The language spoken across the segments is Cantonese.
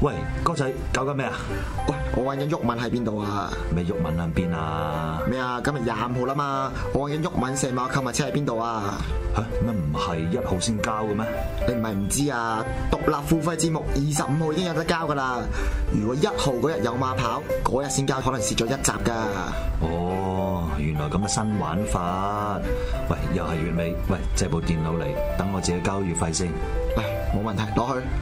喂，哥仔搞緊咩啊？ 喂，我揾緊毓民喺邊度啊？ 咩毓民喺邊啊？ 咩啊？今日25號啦嘛，我揾緊毓民成碼購物車喺邊度啊？ 嚇乜唔係1號先交嘅咩？ 你唔係唔知啊？獨立付費節目25號已經有得交噶啦。如果1號嗰日有馬跑，嗰日先交，可能蝕咗1集噶。 哦，原來咁嘅新玩法。喂，又係月尾，喂，借部電腦嚟，等我自己交月費先。 嚟，冇問題，攞去。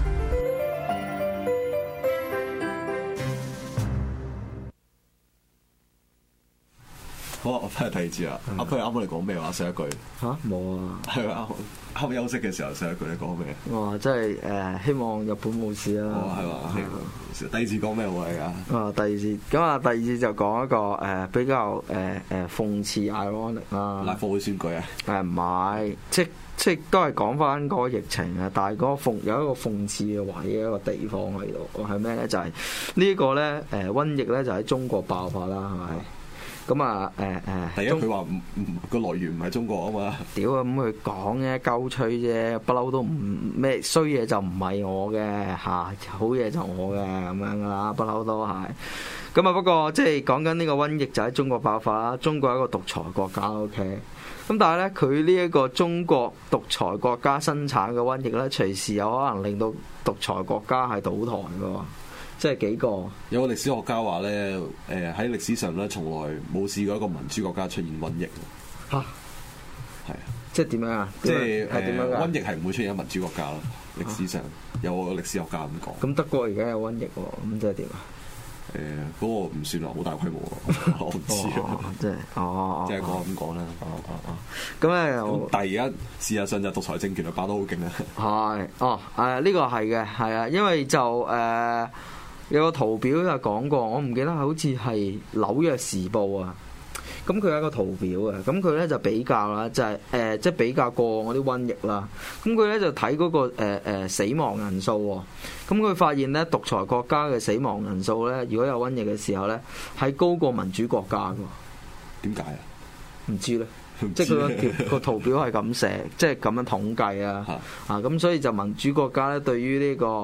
好啊，我翻去第二節啦。阿輝啱啱你講咩話？上一句吓？冇啊。 係咪啱休息嘅時候上一句你講咩？ 哇！真係希望日本冇事啦。 哦，係嘛？第二節講咩話嚟㗎？ 啊，第二節咁啊，第二節就講一個比較諷刺 ironic 啦。 立法會選舉啊？ 唔係，即都係講翻嗰個疫情啊，但係嗰個有一個諷刺嘅位嘅一個地方喺度，係咩咧？就係呢個咧瘟疫咧就喺中國爆發啦，係咪？咁啊第一佢話個來源唔係中國啊嘛。 屌咁佢講嘅鳩吹啫，不嬲都唔咩衰嘢就唔係我嘅嚇，好嘢就我嘅咁樣噶啦，不嬲都係。咁啊不過即係講緊呢個瘟疫就喺中國爆發啦，中國係一個獨裁國家 OK。咁但係咧佢呢一個中國獨裁國家生產嘅瘟疫咧，隨時有可能令到獨裁國家係倒台嘅。即係幾個有個歷史學家話咧，喺歷史上咧，從來冇試過一個民主國家出現瘟疫嚇，係即係點樣啊？ 即係點樣瘟疫係唔會出現喺民主國家咯。歷史上有個歷史學家咁講。 咁德國而家有瘟疫喎，咁即係點啊？ 嗰個唔算話好大規模我唔知即係即係講咁講啦。 咁咧但係而家事實上就獨裁政權就爆得好勁啊。 係呢個係嘅，係啊，因為就有個圖表就講過，我唔記得好似係紐約時報啊。咁佢有一個圖表嘅，咁佢咧就比較啦，就係即係比較過往嗰啲瘟疫啦。咁佢咧就睇嗰個死亡人數喎。咁佢發現咧，獨裁國家嘅死亡人數咧，如果有瘟疫嘅時候咧，係高過民主國家嘅。 點解啊？ 唔知咧，即係佢個圖表係咁寫，即係咁樣統計啊。咁所以就民主國家咧，對於呢個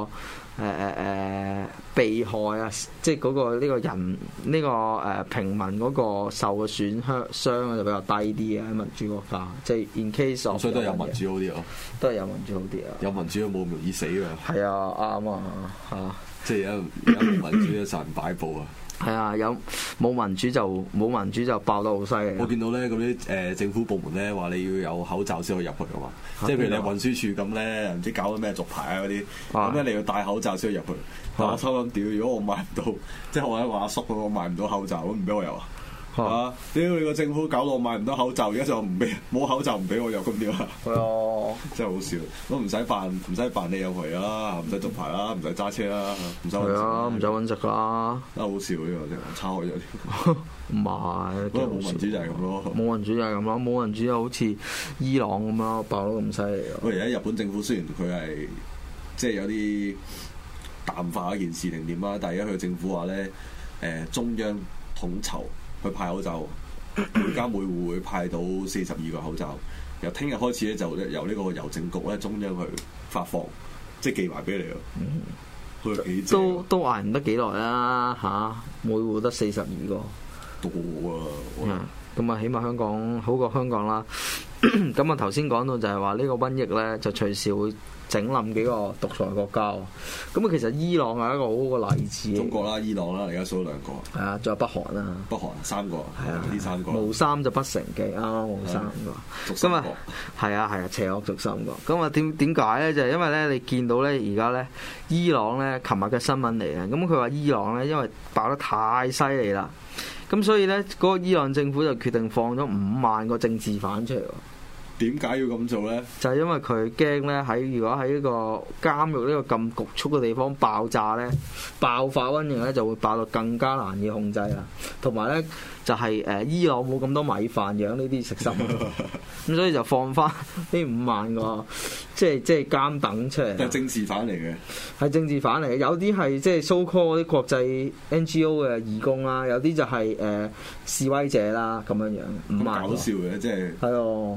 被害啊，即係嗰個呢個人呢個平民嗰個受嘅損傷就比較低啲啊，喺民主國家，即係 in case of 所以都係有民主好啲咯， 都係有民主好啲啊， 有民主都冇咁容易死啊， 係啊，啱啊， 即係有民主就受人擺佈啊。 係啊，有冇民主就爆得好犀利。 我見到咧嗰啲政府部門咧話你要有口罩先可以入去噶嘛，即係譬如你運輸署咁咧，唔知搞咗咩續牌啊嗰啲，咁咧你要戴口罩先可以入去。但我抽緊屌，如果我買唔到，即係我喺話阿叔我買唔到口罩，咁唔俾我入啊？屌你個政府搞到我買唔到口罩，而家就唔俾冇口罩唔俾我入，咁點啊？係啊，真係好笑，都唔使辦理入去啦，唔使續牌啦，唔使揸車啦，唔使揾食啦， 真係好笑呢個真係叉開咗添。 唔係， 冇民主就係咁咯。 冇民主就係咁咯，冇民主就好似伊朗咁咯，爆到咁犀利。 喂，而家日本政府雖然佢係即係有啲淡化一件事定點啦，但係而家佢政府話咧，中央統籌去派口罩，每家每戶會派到42個口罩。由聽日開始咧，就由呢個郵政局咧中央去發放，即係寄埋俾你咯。 都捱唔得幾耐啦嚇，每戶得42個。 多啊！ 咁啊，起碼香港好過香港啦。咁啊，頭先講到就係話呢個瘟疫咧，就隨時會整冧幾個獨裁國家。咁啊，其實伊朗係一個好好嘅例子。 中國啦、伊朗啦，而家數咗2個。 係啊，仲有北韓啦。 北韓3個。係啊，呢3個。無三就不成器，啱啱冇3個。咁啊，係啊，邪惡逐3個。咁啊，點解咧？就係因為咧，你見到咧，而家咧，伊朗咧，琴日嘅新聞嚟嘅。咁佢話伊朗咧，因為爆得太犀利啦。咁所以咧，嗰個伊朗政府就決定放咗5萬個政治犯出嚟喎。 點解要咁做咧？就係因為佢驚咧，如果喺呢個監獄呢個咁局促嘅地方爆炸咧，爆發瘟疫咧就會爆到更加難以控制啦。同埋咧就係伊朗冇咁多米飯養呢啲食濕，咁所以就放翻呢5萬個即係監等出嚟。 係政治犯嚟嘅， 係政治犯嚟嘅。有啲係即係 so call 嗰啲國際 NGO 嘅義工啦，有啲就係示威者啦咁樣樣。5萬咁搞笑嘅，即係係啊， 即係我唔養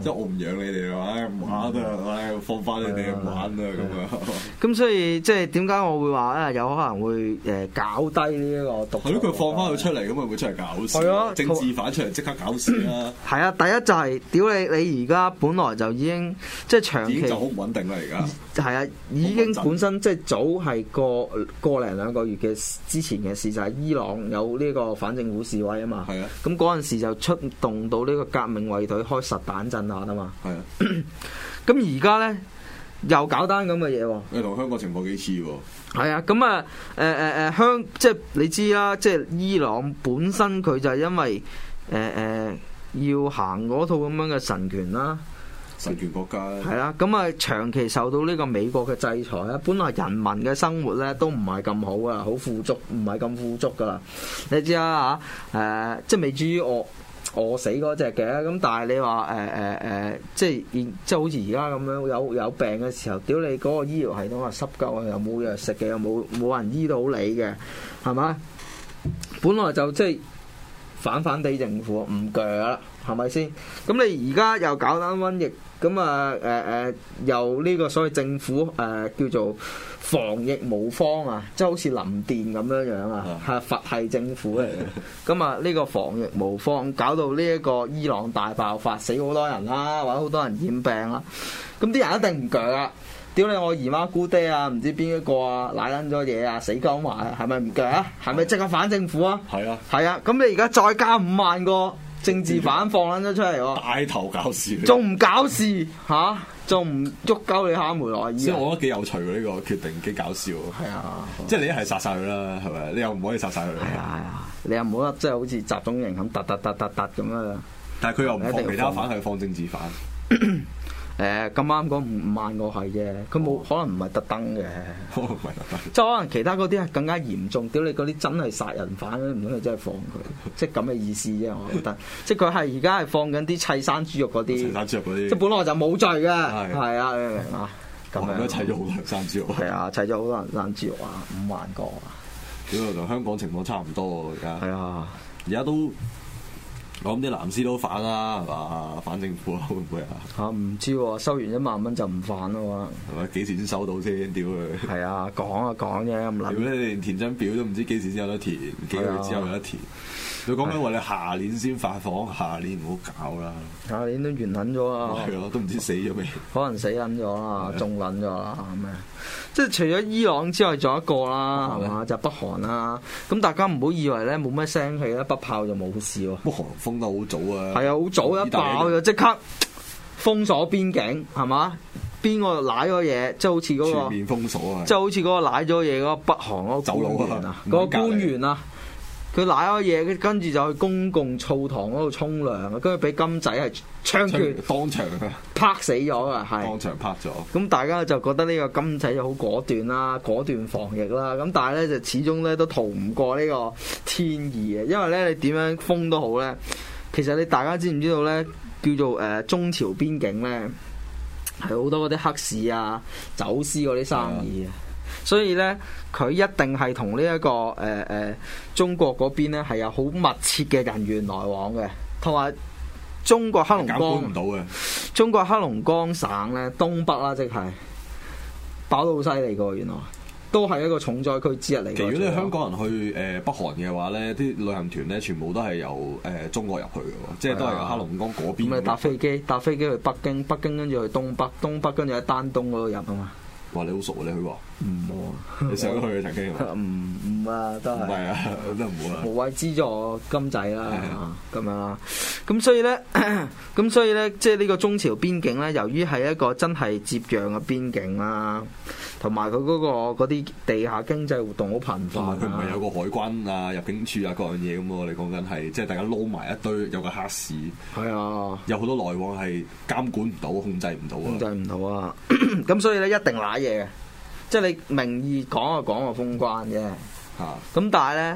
養你哋啊，唔玩啊，放翻你哋唔玩啊咁樣。 咁所以即係點解我會話咧，有可能會搞低呢一個獨裁？ 係咯，佢放翻佢出嚟，咁咪會出嚟搞事？ 係啊， 政治犯出嚟即刻搞事啦！ 係啊，第一就係屌你而家本來就已經即係長期已經就好唔穩定啦，而家係啊，已經本身即係早係個零兩個月嘅之前嘅事，就係伊朗有呢個反政府示威啊嘛。 係啊， 咁嗰陣時就出動到呢個革命衛隊開實彈鎮壓啊嘛。 係啊， 咁而家咧又搞單咁嘅嘢喎。 你同香港情況幾似喎？ 係啊，咁啊即係你知啦，即係伊朗本身佢就係因為要行嗰套咁樣嘅神權啦。 神權國家係啦，咁啊長期受到呢個美國嘅制裁咧，本來人民嘅生活咧都唔係咁好啊，好富足，唔係咁富足噶啦。你知啦嚇，即係未至於餓死嗰隻嘅，咁但係你話即係好似而家咁樣有病嘅時候，屌你嗰個醫療系統啊濕鳩啊，又冇藥食嘅，又冇人醫到你嘅，係咪？本來就即係反地政府唔鋸啦，係咪先？咁你而家又搞單瘟疫。咁由呢個所謂政府叫做防疫無方啊，即係好似林電咁樣啊，係佛系政府嚟嘅。咁呢個防疫無方，搞到呢一個伊朗大爆發，死好多人啦，或者好多人染病啦。咁啲人一定唔鋸啦！屌你我姨媽姑爹啊，唔知邊一個啊，賴撚咗嘢啊，死鳩埋啊，係咪唔鋸啊？係咪即刻反政府啊？係啊，係啊。咁你而家再加5萬個政治犯放撚咗出嚟喎， 帶頭搞事， 仲唔搞事嚇？仲唔喐鳩你哈梅內爾？ 所以我覺得幾有趣喎，呢個決定幾搞笑。 係啊， 即係你一係殺晒佢啦，係咪？你又唔可以殺晒佢。係啊，你又唔好得即係好似集中營咁突咁啊！ 但係佢又唔放其他犯，係放政治犯。 咁啱講5萬個係啫，佢冇可能唔係特登嘅， 唔係特登， 即係可能其他嗰啲係更加嚴重。屌你嗰啲真係殺人犯，唔通你真係放佢？即係咁嘅意思啫，我覺得。即係佢係而家係放緊啲砌生豬肉嗰啲， 砌生豬肉嗰啲， 即係本來就冇罪嘅，係啊，你明啊？咁樣砌咗好多人生豬肉， 係啊，砌咗好多人生豬肉啊，5萬個啊！ 屌，同香港情況差唔多喎，而家係啊， 而家都。我諗啲藍絲都反啦，係嘛？反政府會唔會啊？ 嚇唔知喎，收完1萬蚊就唔反咯喎。 係咪幾時先收到先？屌佢！ 係啊，講啫，咁諗。 如果你連填張表都唔知幾時先有得填，幾個月之後有得填。佢講緊話你下年先發放，下年唔好搞啦。下年都完撚咗啦。 係咯，都唔知死咗未？ 可能死撚咗啦，中撚咗啦咁樣。即係除咗伊朗之外，仲有一個啦，係嘛？就北韓啦。咁大家唔好以為咧冇咩聲氣咧，北炮就冇事喎。 北韓封得好早啊！ 係啊，好早一爆就即刻封鎖邊境，係嘛？邊個賴咗嘢？即係好似嗰個全面封鎖啊！ 即係好似嗰個賴咗嘢嗰個北韓嗰個官員啊，嗰個官員啊。佢賴咗嘢，跟住就去公共澡堂嗰度沖涼，跟住俾金仔係槍決， 當場拍死咗啊！係當場拍咗。 咁大家就覺得呢個金仔就好果斷啦，果斷防疫啦。咁但係咧就始終咧都逃唔過呢個天意嘅，因為咧你點樣封都好咧，其實你大家知唔知道咧叫做中朝邊境咧係好多嗰啲黑市啊、走私嗰啲生意啊。所以咧，佢一定係同呢一個中國嗰邊咧係有好密切嘅人員來往嘅，同埋中國黑龍江唔到嘅。 中國黑龍江省咧東北啦，即係爆到好犀利㗎，原來都係一個重災區之一嚟。 其實如果你香港人去北韓嘅話咧，啲旅行團咧全部都係由中國入去嘅喎，即係都係由黑龍江嗰邊。咁你搭飛機去北京，北京跟住去東北，東北跟住喺丹東嗰度入啊嘛。 哇！你好熟啊，你去過？ 唔好啊！ 你上咗去曾經唔啊，都係唔係啊，都唔好啊！ 無謂資助金仔啦，咁樣啦。咁所以咧，即係呢個中朝邊境咧，由於係一個真係接壤嘅邊境啦，同埋佢嗰啲地下經濟活動好頻繁。 佢唔係有個海關啊、入境處啊各樣嘢咁喎。你講緊係即係大家撈埋一堆，有個黑市。係啊，有好多來往係監管唔到、控制唔到啊！ 控制唔到啊！咁所以咧，一定嘢嘅，即係你名義講就封關啫。咁但係咧，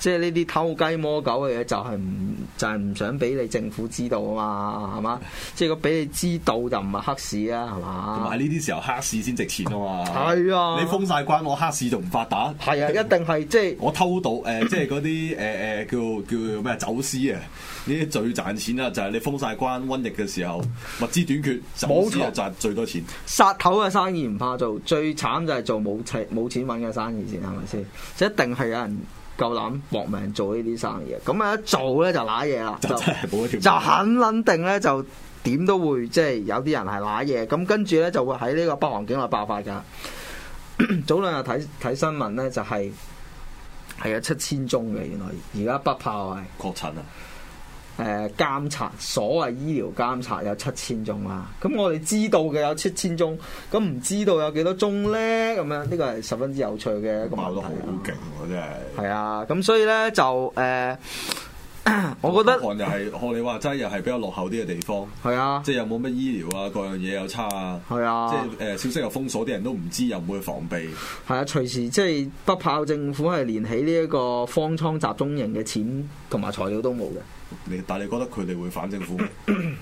即係呢啲偷雞摸狗嘅嘢，就係唔想俾你政府知道啊嘛，係嘛？即係如果俾你知道就唔係黑市啊，係嘛？ 同埋呢啲時候黑市先值錢啊嘛。 係啊， 你封晒關，我黑市仲唔發達？ 係啊，一定係即係我偷渡即係嗰啲叫咩走私啊？呢啲最賺錢啦，就係你封晒關，瘟疫嘅時候物資短缺，走私啊賺最多錢。 殺頭嘅生意唔怕做，最慘就係做冇錢揾嘅生意先，係咪先？即一定係有人夠膽搏命做呢啲生意，咁啊一做咧就揦嘢啦， 就真係冇一條。 就肯定咧就點都會即係有啲人係揦嘢，咁跟住咧就會喺呢個北韓境內爆發㗎。早兩日睇新聞咧就係有7000宗嘅，原來而家北炮係確診啊！ 監察所謂醫療監察有7000宗啦，咁我哋知道嘅有7000宗，咁唔知道有幾多宗咧？咁樣呢個係十分之有趣嘅一個問題。 爆得好勁喎，真係。係啊，咁所以咧就我覺得北韓又係學你話齋，又係比較落後啲嘅地方。 係啊， 即係又冇乜醫療啊，各樣嘢又差啊。 係啊， 即係消息又封鎖，啲人都唔知，又唔會防備。 係啊，隨時即係北炮政府係連起呢一個方艙集中營嘅錢同埋材料都冇嘅。 但係你覺得佢哋會反政府咩？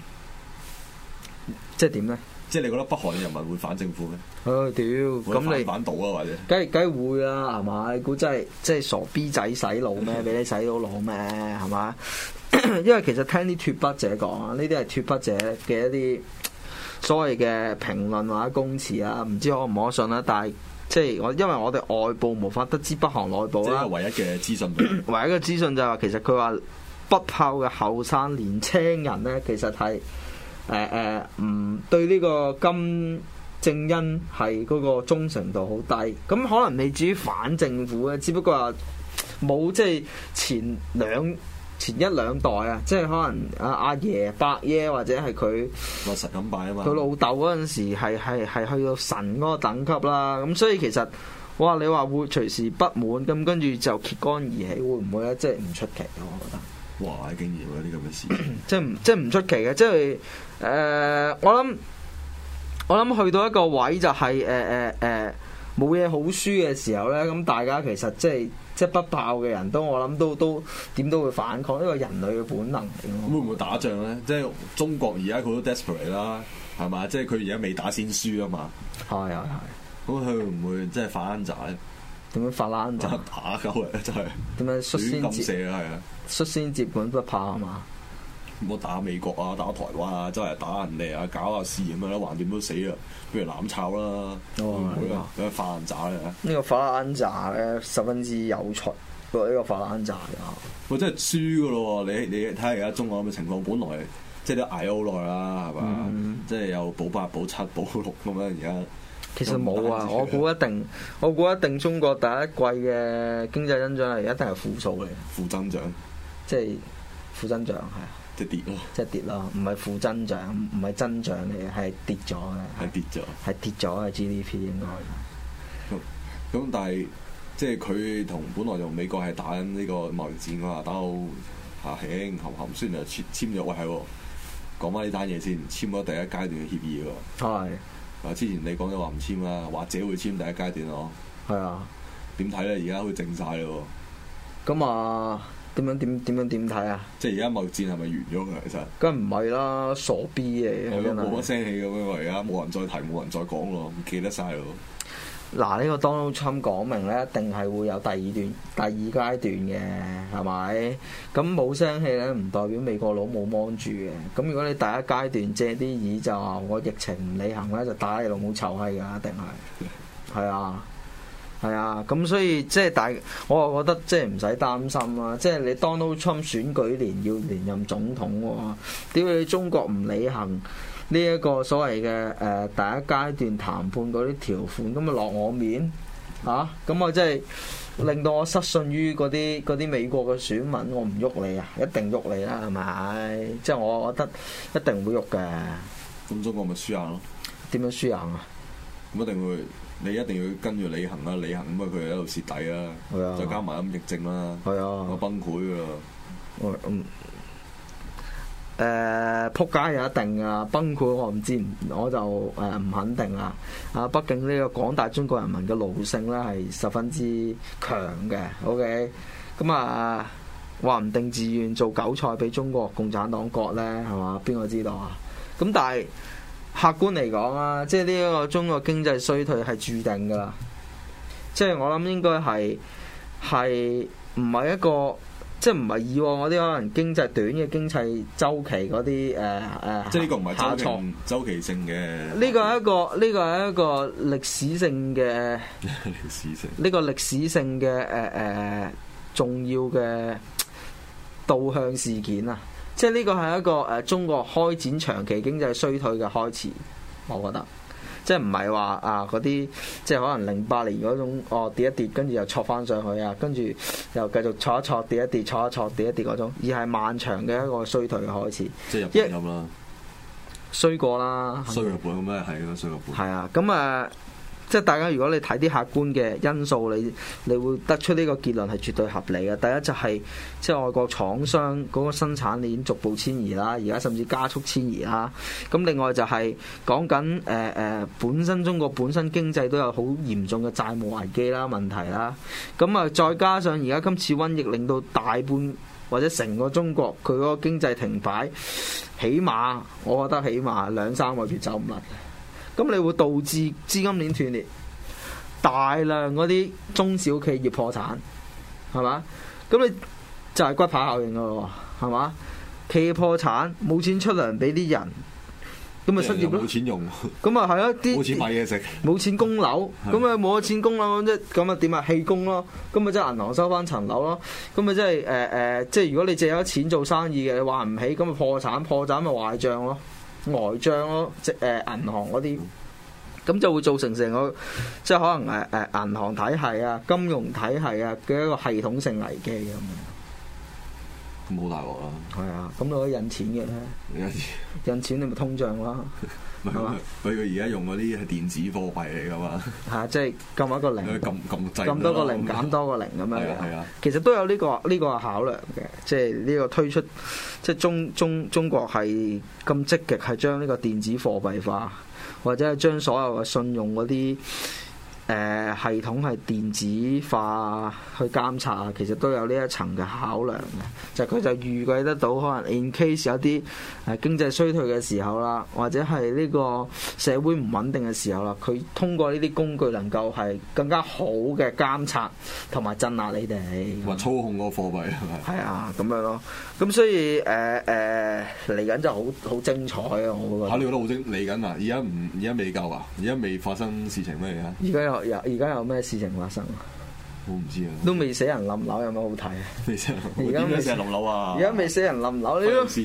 即係點咧？ 即係你覺得北韓嘅人民會反政府咩？ 屌！咁你反倒啊，或者梗會啦，係嘛？你估真係即係傻 B 仔洗腦咩？俾你洗到腦咩？係嘛？因為其實聽啲脫北者講啊，呢啲係脫北者嘅一啲所謂嘅評論或者公詞啊，唔知可唔可信啦。但係即係因為我哋外部無法得知北韓內部啦。 即係唯一嘅資訊。 唯一嘅資訊就係話，其實佢話北炮嘅後生年青人咧，其實係唔對呢個金正恩係嗰個忠誠度好低。咁可能未至於反政府咧，只不過話冇即係前一兩代啊，即係可能阿爺伯爺或者係佢落實咁拜啊嘛。 佢老豆嗰陣時係去到神嗰個等級啦。咁所以其實哇，你話會隨時不滿咁，跟住就揭竿而起，會唔會咧？即係唔出奇嘅，我覺得。 哇！經驗嗰啲咁嘅事， 即係唔出奇嘅，即係我諗去到一個位就係冇嘢好輸嘅時候咧，咁大家其實即係北炮嘅人都我諗都點都會反抗，呢個人類嘅本能嚟嘅。 會唔會打仗咧？即係中國而家佢都 desperate 啦，係嘛？即係佢而家未打先輸啊嘛。係。咁佢會唔會即係發爛渣咧？點樣發爛渣？打鳩嚟真係。點樣率先射啊？係啊！ 率先接管北炮係嘛？ 唔好打美國啊，打台灣啊，周圍打人哋啊，搞下事咁樣啦，橫掂都死啦，不如攬炒啦，會唔會啊？咁樣發爛渣咧？呢個發爛渣咧十分之有趣，呢個發爛渣啊！ 我真係輸噶咯喎！你睇下而家中國咁嘅情況，本來即係都捱咗好耐啦，係嘛？即係有保8、保7、保6咁樣，而家其實冇啊！我估一定中國第一季嘅經濟增長係一定係負數嚟， 負增長， 即係負增長係啊！ 即係跌咯， 即係跌咯，唔係負增長，唔係增長嚟嘅，係跌咗嘅，係跌咗嘅 GDP 應該。 咁但係即係佢同本來同美國係打緊呢個貿易戰㗎嘛，打到輕含雖然就簽咗，喂係喎，講翻呢單嘢先，簽咗第一階段嘅協議喎。係。之前你講咗話唔簽啦，或者會簽第一階段咯。係啊。點睇咧？而家會靜晒咯。咁啊？點睇啊？即係而家貿易戰係咪完咗㗎？其實梗唔係啦，傻 B 嚟嘅， 冇乜聲氣咁樣。而家冇人再提，冇人再講咯，唔記得晒咯。 嗱，呢個 Donald Trump 講明咧，一定係會有第二階段嘅，係咪？咁冇聲氣咧，唔代表美國佬冇幫住嘅。咁如果你第一階段借啲意就話我疫情唔履行咧，就打你老母臭閪㗎，一定係。係啊。係啊，咁所以即係我又覺得即係唔使擔心啦。即係你 Donald Trump 選舉年要連任總統喎，屌你中國唔履行呢一個所謂嘅第一階段談判嗰啲條款，咁咪落我面嚇？咁我即係令到我失信於嗰啲美國嘅選民，我唔喐你啊，一定喐你啦，係咪？即係我覺得一定會喐嘅。 咁中國咪輸硬咯？ 點樣輸硬啊？ 咁一定會。你一定要跟住履行啦，履行咁啊佢喺度蝕底啦，再加埋咁疫症啦，我崩潰噶啦。 撲街有一定啊，崩潰我唔知，我就唔肯定啦。啊，畢竟呢個廣大中國人民嘅奴性咧係十分之強嘅。OK，咁啊話唔定自願做韭菜俾中國共產黨割咧，係嘛？邊個知道啊？咁但係客觀嚟講啊，即係呢一個中國經濟衰退係注定㗎啦。即係我諗應該係唔係一個。即係唔係以往嗰啲可能經濟短嘅經濟週期嗰啲即係呢個唔係周期性嘅。 呢個係一個歷史性嘅呢個歷史性嘅重要嘅導向事件啊！即係呢個係一個中國開展長期經濟衰退嘅開始，我覺得。即係唔係話啊嗰啲，即係可能08年嗰種跌一跌，跟住又挫翻上去啊，跟住又繼續挫一挫跌一跌，挫一挫跌一跌嗰種，而係漫長嘅一個衰退嘅開始。 即係日本咁啦， 衰過啦， 衰日本咁咩？係咯，衰日本。 係啊，咁即係大家如果你睇啲客觀嘅因素，你會得出呢個結論係絕對合理嘅。第一就係即係外國廠商嗰個生產鏈逐步遷移啦，而家甚至加速遷移啦。咁另外就係講緊本身中國本身經濟都有好嚴重嘅債務危機啦、問題啦。咁再加上而家今次瘟疫令到大半或者成個中國佢嗰個經濟停擺，我覺得起碼2-3個月走唔甩。咁你會導致資金鏈斷裂，大量嗰啲中小企業破產，係嘛？咁你就係骨牌效應咯，係嘛？企業破產，冇錢出糧俾啲人，咁咪失業咯。冇錢用， 咁啊係啊，啲冇錢買嘢食， 冇錢供樓，咁啊冇咗錢供樓，咁啊點啊棄工咯？咁咪即係銀行收翻層樓咯？咁咪即係即係如果你借咗錢做生意嘅，你還唔起，咁咪破產咪壞帳咯。呆帳咯，即銀行嗰啲，咁就會造成成個即係可能銀行體系啊、金融體系啊嘅一個系統性危機咁。 咁好大鑊啦！ 係啊，咁你可以印錢嘅咧，印錢你咪通脹咯，係嘛？ 佢而家用嗰啲係電子貨幣嚟噶嘛？係啊， 即係撳一個零，撳多個零減多個零咁樣嘅。係啊，其實都有呢個考量嘅，即係呢個推出，即係中國係咁積極係將呢個電子貨幣化，或者係將所有嘅信用嗰啲系統係電子化去監察，其實都有呢一層嘅考量嘅。就佢就預計得到，可能 in case 有啲經濟衰退嘅時候啦，或者係呢個社會唔穩定嘅時候啦，佢通過呢啲工具能夠係更加好嘅監察同埋鎮壓你哋， 同埋操控嗰個貨幣係咪？ 係啊，咁樣咯。咁所以嚟緊就好精彩啊！我覺得嚇，你覺得好精嚟緊啊？而家未夠啊？而家未發生事情咩嘢啊？ 而家有咩事情發生？ 我唔知啊。 都未死人冧樓，有咩好睇啊？ 未死人冧樓啊！ 而家未死人冧樓，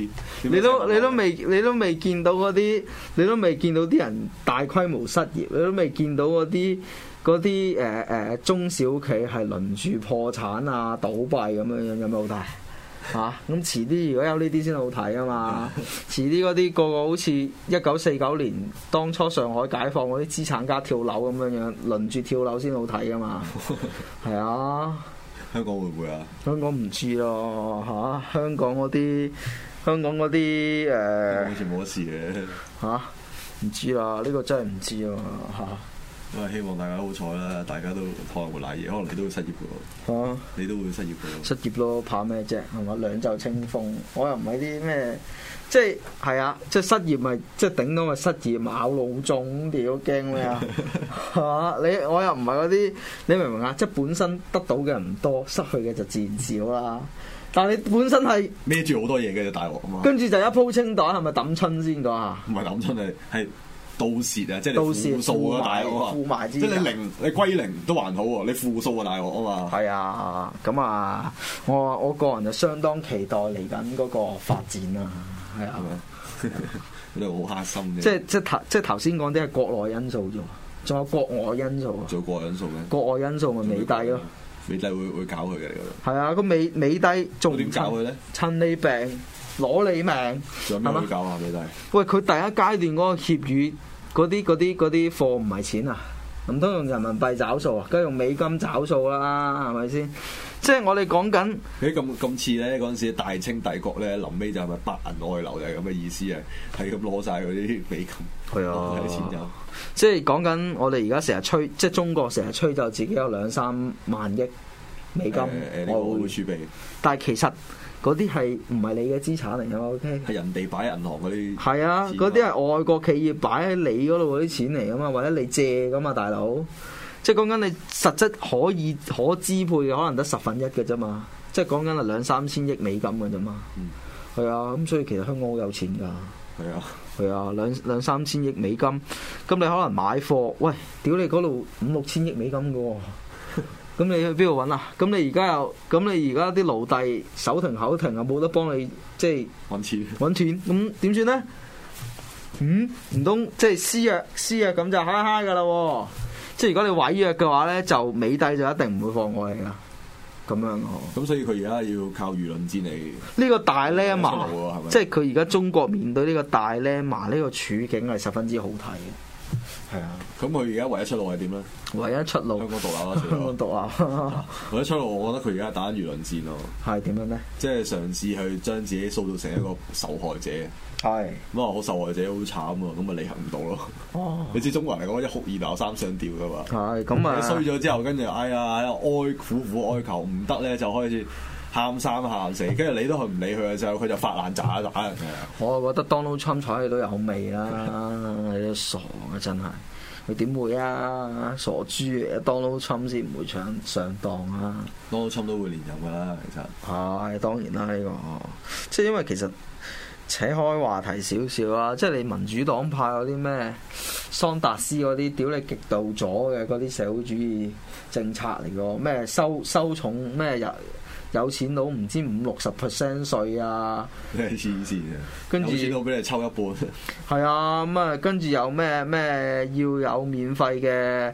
你都未見到嗰啲，你都未見到啲人大規模失業，你都未見到嗰啲中小企係輪住破產啊、倒閉咁樣，有咩好睇？咁遲啲如果有呢啲先好睇啊嘛，遲啲嗰啲個好似1949年當初上海解放嗰啲資產家跳樓咁樣輪住跳樓先好睇噶嘛，係啊。 香港會唔會啊？ 香港唔知咯，香港嗰啲好似冇乜事嘅唔知啦，呢個真係唔知啊咁啊，希望大家好彩啦！大家都可能會賴嘢，可能你都會失業嘅喎。你都會失業嘅。 失業咯，怕咩啫？係嘛，兩袖清風。我又唔係啲咩，即係啊，即係失業咪即係頂到咪失業咬老粽，屌驚咩啊？係嘛？我又唔係嗰啲，你明唔明啊？即係本身得到嘅唔多，失去嘅就自然少啦。但係你本身係孭住好多嘢嘅大鑊啊嘛。跟住就一鋪清袋，係咪抌春先講啊？ 唔係抌春係。倒蝕啊！即係你負數啊，大鑊啊！即係你歸零都還好喎，你負數啊，大鑊啊嘛！ 係啊，咁啊，我個人就相當期待嚟緊嗰個發展啊，係啊， 嗰度好黑心嘅。 即係頭先講啲係國內因素啫，仲有國外因素啊！ 仲有國外因素嘅？ 國外因素咪美帝咯， 美帝會搞佢嘅，你覺得？ 係啊，個美帝仲點搞佢咧？ 趁你病攞你命， 仲有咩會搞啊？美帝？ 喂，佢第一階段嗰個協議。嗰啲貨唔係錢啊，唔通用人民幣找數啊？梗係用美金找數啦，係咪先？ 即係我哋講緊咁似咧嗰陣時大清帝國咧，臨尾就係咪白銀外流就係咁嘅意思啊？係咁攞晒嗰啲美金， 係啊， 啲錢就即係講緊我哋而家成日吹，即係中國成日吹就自己有2-3萬億美金外匯儲備， 但係其實嗰啲係唔係你嘅資產嚟㗎？OK， 係人哋擺喺銀行嗰啲。 係啊，嗰啲係外國企業擺喺你嗰度嗰啲錢嚟㗎嘛，或者你借㗎嘛，大佬。即係講緊你實質可支配嘅可能得1/10嘅啫嘛，即係講緊係2-3千億美金嘅啫嘛。係啊，咁所以其實香港好有錢㗎。 係啊， 係啊，2-3千億美金，咁你可能買貨，喂，屌你嗰度5-6千億美金㗎喎。咁你去邊度揾啊？咁你而家啲奴隸手停口停啊，冇得幫你即係揾錢，咁點算咧？唔通即係施約咁就嗨嗨㗎啦喎！即係如果你違約嘅話咧，就美帝就一定唔會放過你啦。咁樣咁所以佢而家要靠輿論戰嚟。 呢個大 dilemma，即係佢而家中國面對呢個大 dilemma，呢個處境係十分之好睇嘅。係啊。咁佢而家唯一出路係點咧？ 唯一出路， 香港獨立啦， 香港獨立。 唯一出路，我覺得佢而家打緊輿論戰咯。係點樣咧？ 即係嘗試去將自己塑造成一個受害者。 係咁啊！好受害者好慘啊！咁咪履行唔到咯。哦，你知中國人嚟講一哭二鬧三上吊噶嘛？ 係咁啊！ 你衰咗之後，跟住哎呀苦苦哀求唔得咧，就開始喊三喊四，跟住你都去唔理佢嘅時候，佢就發爛渣打人嘅。 我覺得 Donald Trump 睬你都有味啦，你都傻啊！真係佢點會啊？傻豬 Donald Trump 先唔會上當啊 ！Donald Trump 都會連任噶啦，其實係當然啦，呢個即係因為其實。扯開話題少少啦，即係你民主黨派嗰啲咩桑達斯嗰啲屌你極度左嘅嗰啲社會主義政策嚟個咩收重咩有錢佬唔知50-60% 稅啊！ 你係黐線嘅， 跟住有錢佬俾你抽一半。 係啊，咁啊跟住有咩要有免費嘅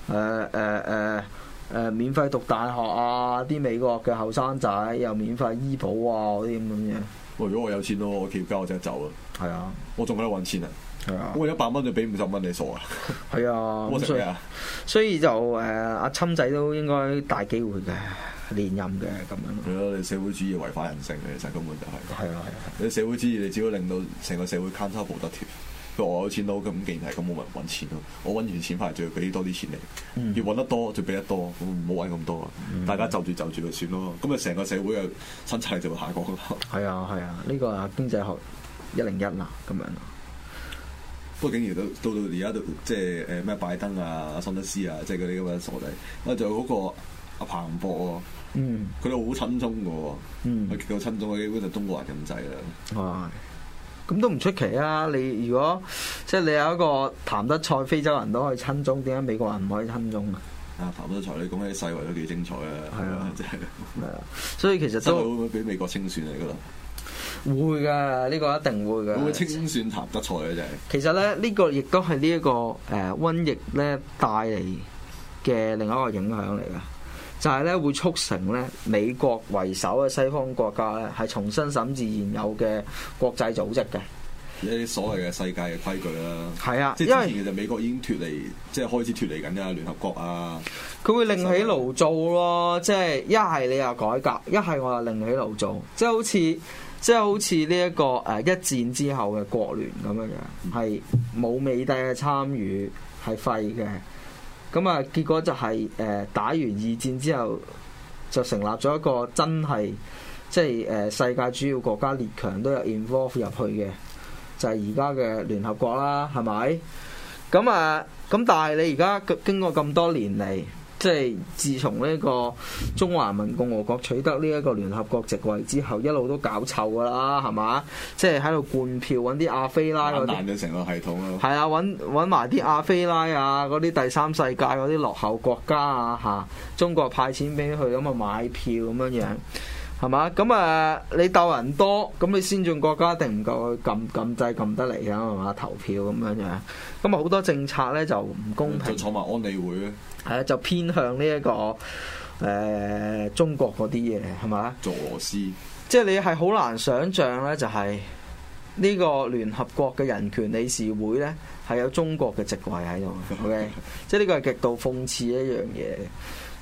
免費讀大學啊！啲美國嘅後生仔又免費醫保啊嗰啲咁嘅嘢。 如果我有錢咯，我企業家我即刻走啊！ 係啊， 我仲喺度揾錢啊！ 係啊， 我100蚊就俾50蚊，你傻啊？ 係啊， 我食咩啊？ 所以就阿侵仔都應該大機會嘅連任嘅咁樣。 係咯，你社會主義違反人性嘅，其實根本就係。係啊係啊！你社會主義你只會令到成個社會 counter 不得脫。譬如我有錢佬咁既然係咁，我咪揾錢咯。我揾完錢翻嚟，就要俾多啲錢你。越揾得多就俾得多，咁唔好揾咁多。大家就住就算咯。咁啊，成個社會嘅生產力就會下降啦。 係啊係啊，呢個係經濟學101啦咁樣。 不過竟然到而家都即係咩拜登啊、桑德斯啊，即係嗰啲咁嘅傻仔。啊，仲有嗰個阿彭博喎。佢哋好親中嘅喎。佢極度親中嘅，基本就中國人咁滯啦。 咁都唔出奇啊！你如果即係你有一個譚德塞非洲人都可以親中，點解美國人唔可以親中啊？ 譚德塞你講起世衛都幾精彩啊！係啊，真係。係啊， 所以其實都會唔會俾美國清算嚟㗎啦？ 會㗎，呢個一定會㗎。 會清算譚德塞嘅真係。 其實咧，呢個亦都係呢一個瘟疫咧帶嚟嘅另一個影響嚟㗎。就係咧會促成咧美國為首嘅西方國家咧係重新審視現有嘅國際組織嘅一啲所謂嘅世界嘅規矩啦。 係啊， 即係之前其實美國已經脫離，即係開始脫離緊㗎聯合國啊。 佢會另起爐灶咯，即係一係你又改革，一係我又另起爐灶，即係好似呢一個一戰之後嘅國聯咁樣樣，係冇美帝嘅參與，係廢嘅。咁啊，結果就係打完二戰之後，就成立咗一個真係即係世界主要國家列強都有 involve 入去嘅，就係而家嘅聯合國啦，係咪？咁但係你而家經過咁多年嚟，即係自從呢個中華人民共和國取得呢一個聯合國席位之後，一路都搞臭噶啦，係嘛？即係喺度灌票揾啲亞非拉嗰啲， 爛咗成個系統咯。係啊，揾埋啲亞非拉啊，嗰啲第三世界嗰啲落後國家啊，嚇中國派錢俾佢咁啊買票咁樣樣，係嘛？咁你鬥人多，咁你先進國家一定唔夠佢撳掣撳得嚟㗎，係嘛？投票咁樣樣，咁啊好多政策咧就唔公平。 就坐埋安理會咧。 係啊，就偏向呢一個中國嗰啲嘢係咪？ 做俄羅斯， 即係你係好難想像咧，就係呢個聯合國嘅人權理事會咧係有中國嘅席位喺度。OK， 即係呢個係極度諷刺一樣嘢。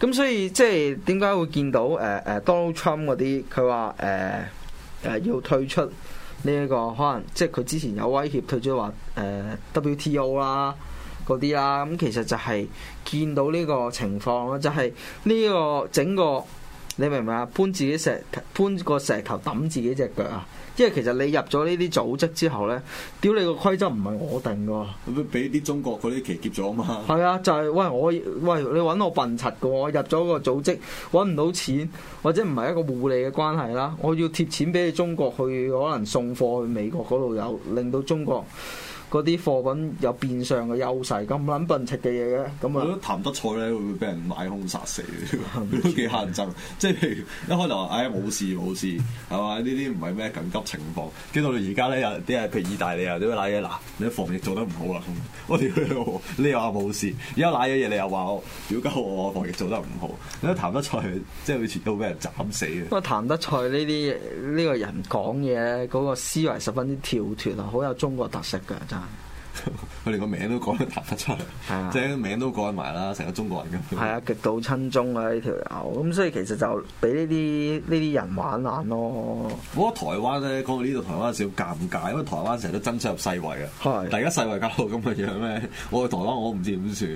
咁所以即係點解會見到Donald Trump 嗰啲佢話要退出呢一個可能即係佢之前有威脅退出話WTO 啦嗰啲啦，咁其實就係見到呢個情況咯，就係呢個整個你明唔明啊？搬個石頭揼自己隻腳啊！因為其實你入咗呢啲組織之後咧，屌你個規則唔係我定㗎， 咁俾啲中國嗰啲騎劫咗啊嘛。 係啊，就係喂你揾我笨柒㗎，我入咗個組織揾唔到錢，或者唔係一個互利嘅關係啦，我要貼錢俾你中國去，可能送貨去美國嗰度有令到中國嗰啲貨品有變相嘅優勢，咁撚笨柒嘅嘢嘅，咁啊， 我覺得譚德塞咧會唔會俾人買兇殺死？都幾乞人憎。即係譬如一開頭話，冇事係嘛？呢啲唔係咩緊急情況。跟住到而家咧，有啲係譬如意大利啊，點樣賴嘢嗱？你防疫做得唔好啦，我屌你又話冇事，而家賴咗嘢你又話我屌鳩我防疫做得唔好。你睇譚德塞即係好似都俾人斬死嘅。 不過譚德塞呢個人講嘢嗰個思維十分之跳脫啊，好有中國特色㗎真係。 佢連個名都講得彈得出嚟，即係名都改埋啦，成個中國人咁。係啊，極度親中啊呢條友，咁所以其實就俾呢啲人玩爛咯。 我覺得台灣咧，講到呢度台灣有少少尷尬，因為台灣成日都爭取入世衛嘅。係，但係而家世衛搞到咁嘅樣咧，我去台灣我唔知點算。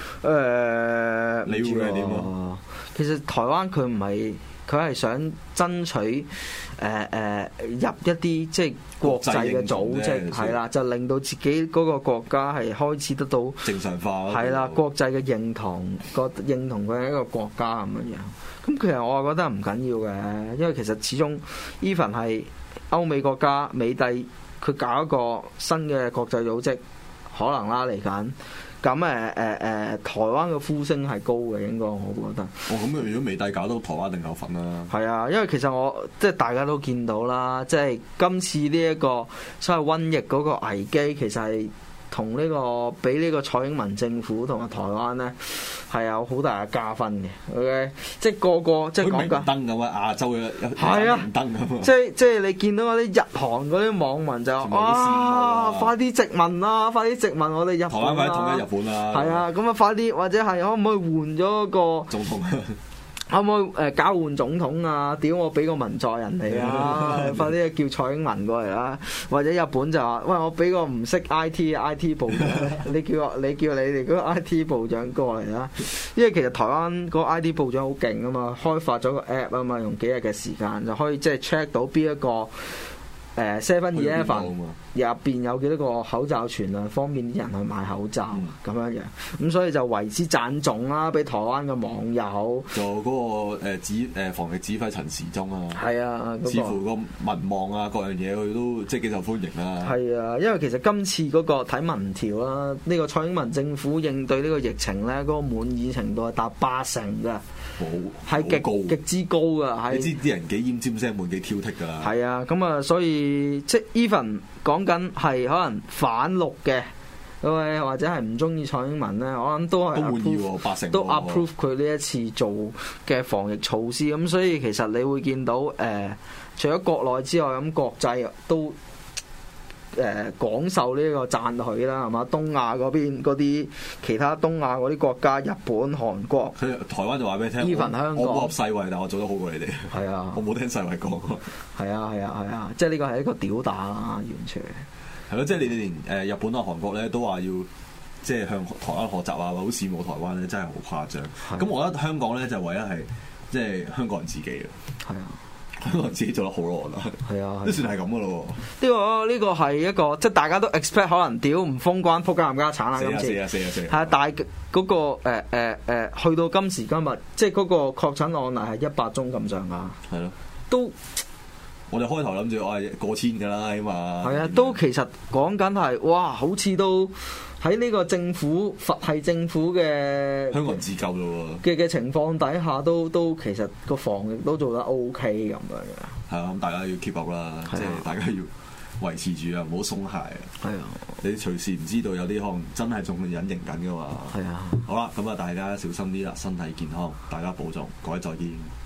你會係點啊？ 其實台灣佢唔係。佢係想爭取入一啲即係國際嘅組織，係啦，就令到自己嗰個國家係開始得到正常化。 係啦，國際嘅認同佢係一個國家咁樣樣。咁其實我係覺得唔緊要嘅，因為其實始終 even 係歐美國家美帝，佢搞一個新嘅國際組織，可能啦嚟緊。咁台灣嘅呼聲係高嘅，應該我覺得。 咁如果美帝搞到台灣定有份啦。 係啊，因為其實我即係大家都見到啦，即係今次呢一個所謂瘟疫嗰個危機，其實係同呢個俾呢個蔡英文政府同埋台灣咧係有好大嘅加分嘅。OK， 即係個即係講緊燈咁啊，亞洲嘅係啊，燈咁即係你見到嗰啲日韓嗰啲網民就快啲殖民啦，快啲殖民我哋日本啦，台灣快啲統一日本啦，係啊，咁啊快啲或者係可唔可以換咗個總統？可唔可以交換總統啊？屌我俾個文在人嚟啊！快啲叫蔡英文過嚟啦！或者日本就話：喂，我俾個唔識 IT 部長，你叫你哋嗰個 IT 部長過嚟啦！因為其實台灣嗰個 IT 部長好勁啊嘛，開發咗個 app 啊嘛，用幾日嘅時間就可以即係 check 到邊一個。7-11入邊有幾多個口罩存量，方便啲人去買口罩咁樣樣，咁所以就為之讚頌啦，俾台灣嘅網友。 就嗰個防疫指揮陳時中啊， 係啊， 似乎個民望啊各樣嘢佢都即係幾受歡迎啦。 係啊，因為其實今次嗰個睇民調啦，呢個蔡英文政府應對呢個疫情咧，嗰個滿意程度係達80%㗎。係極之高㗎， 你知啲人幾奄尖聲悶幾挑剔㗎啦。 係啊，咁啊，所以即係 even 講緊係可能反綠嘅，或者係唔中意蔡英文咧，我諗都係滿意喎，80% 都 approve 佢呢一次做嘅防疫措施。咁所以其實你會見到除咗國內之外，咁國際都。廣受呢個讚許啦，係嘛？東亞嗰邊嗰啲其他東亞嗰啲國家，日本、韓國， 台灣就話俾你聽 ，even 香港， 我入世衛，但我做得好過你哋。 係啊， 我冇聽世衛講過。 係啊，即係呢個係一個屌打啦，完全。 係咯，即係你哋連日本啊、韓國咧都話要即係向台灣學習啊，好羨慕台灣咧，真係好誇張。咁我覺得香港咧就唯一係即係香港人自己嘅。係啊。香港自己做得好咯，我覺得係啊，都算係咁噶咯。呢個係一個即係大家都 expect 可能屌唔封關，撲街冚家鏟啦。今次係啊，但係嗰個去到今時今日，即係嗰個確診案例係100宗咁上下。係咯，都我哋開頭諗住過千㗎啦，起碼係啊，都其實講緊係哇，好似都。喺呢個政府佛系政府嘅香港人自救咯嘅情況底下，都其實個防疫都做得 OK 咁樣嘅。係啊，咁大家要 keep up 啦，即係大家要維持住啊，唔好鬆懈啊。係啊，你隨時唔知道有啲可能真係仲隱形緊㗎嘛。係啊，好啦，咁啊大家小心啲啦，身體健康，大家保重，各位再見。